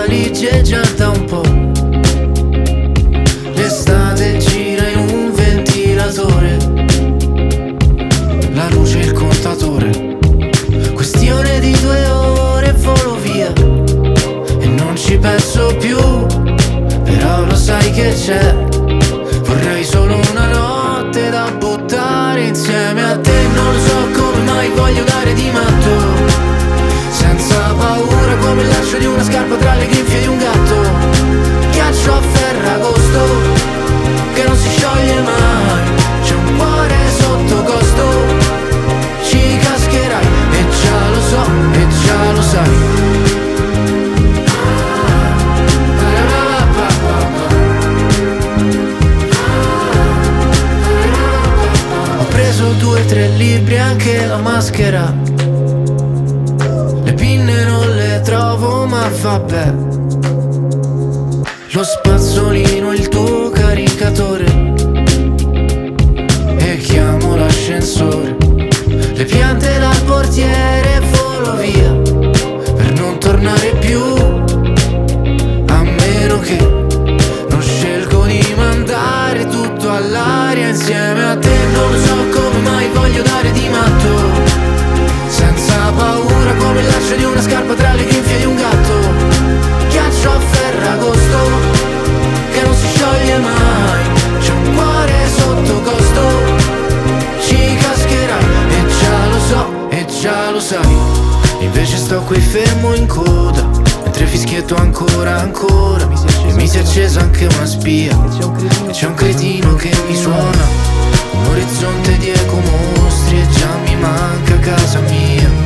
valigie già da un po'. L'estate gira in un ventilatore, la luce e il contatore. Questione di 2 ore e volo via, e non ci penso più, però lo sai che c'è. Vorrei solo una notte da buttare insieme a te. Non so come mai voglio dare di matto, senza paura come il laccio di una scarpa tra le grinfie di un gatto. Ghiaccio a Ferragosto che non si scioglie mai, c'è un cuore sotto costo. Ci cascherai e già lo so, e già lo sai. Ho preso 2 o 3 libri, anche la maschera. Le pinne non le trovo, ma vabbè. Lo spazzolino è il tuo caricatore, e chiamo l'ascensore. Le piante dal portiere e volo via, per non tornare più, a meno che non scelgo di mandare tutto all'aria insieme a te. Non so come mai voglio dare di matto, senza paura come il laccio di una scarpa tra le grinfie di un gatto. Ghiaccio a Ferragosto che non si scioglie mai, c'è un cuore sotto costo. Ci cascherai e già lo so, e già lo sai. Invece sto qui fermo in coda, mentre fischietto ancora, ancora. E mi si è accesa anche una spia, e c'è un cretino che mi suona. Un orizzonte di ecomostri e già mi manca casa mia.